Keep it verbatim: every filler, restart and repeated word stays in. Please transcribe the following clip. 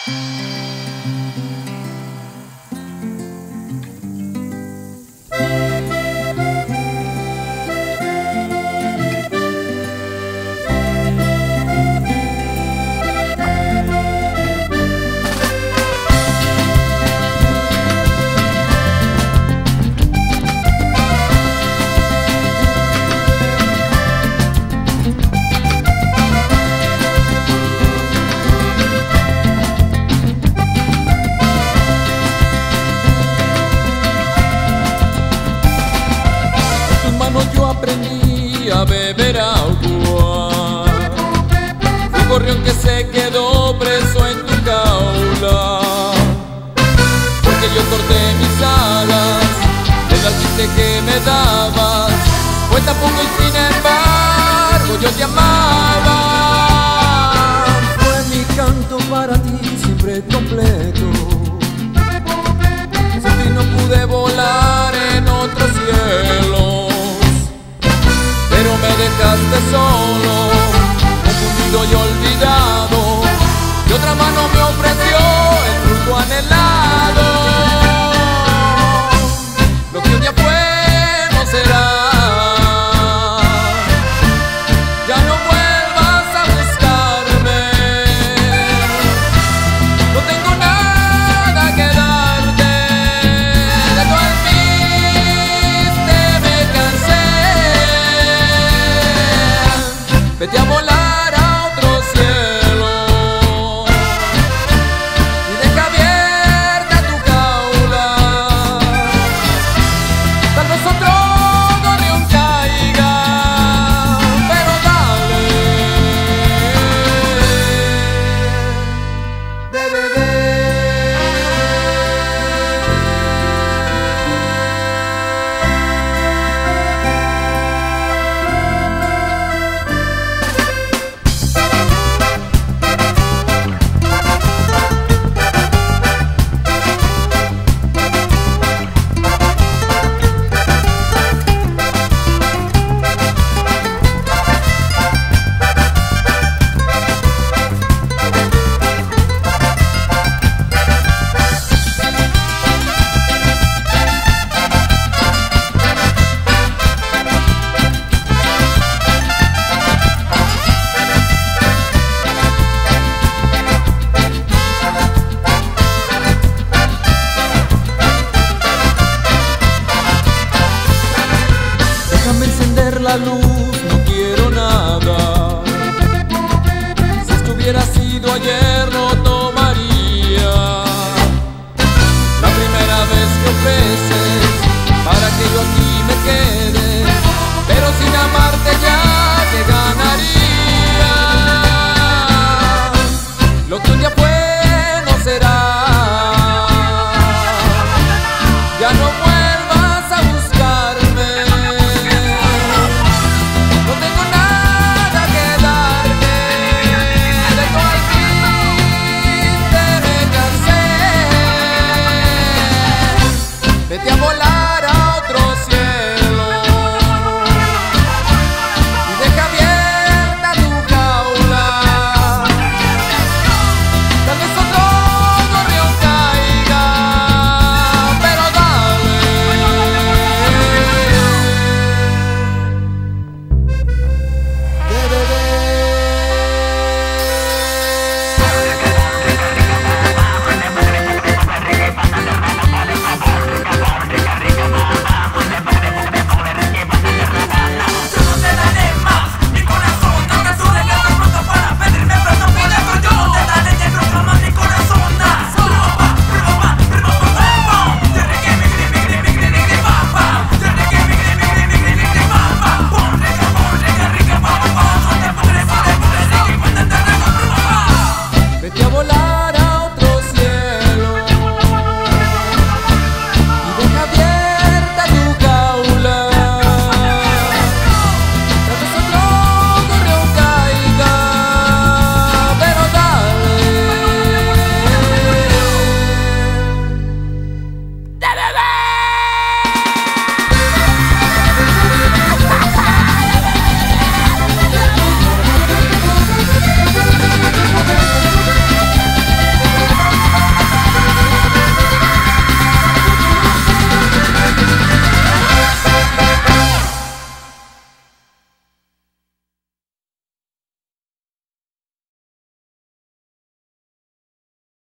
A beber agua, un gorrión que se quedó preso en tu jaula, porque yo corté mis alas del alquiste que me dabas, fue tan poco y sin embargo yo te amaba. Fue mi canto para ti siempre completo, sin ti no pude volar en otro cielo, pero me dejaste solo, confundido y olvidado, y otra mano me ofreció el fruto anhelado. Lo que un día fue no será, ya no vuelvas a buscarme, no tengo nada que darte, de tu alquiste me cansé. Vete a volar a otro cielo y deja abierta tu jaula. Tal vez otro gorrión caiga, pero dale de beber. Déjame encender la luz, no quiero nada. Si esto hubiera sido ayer, no todo.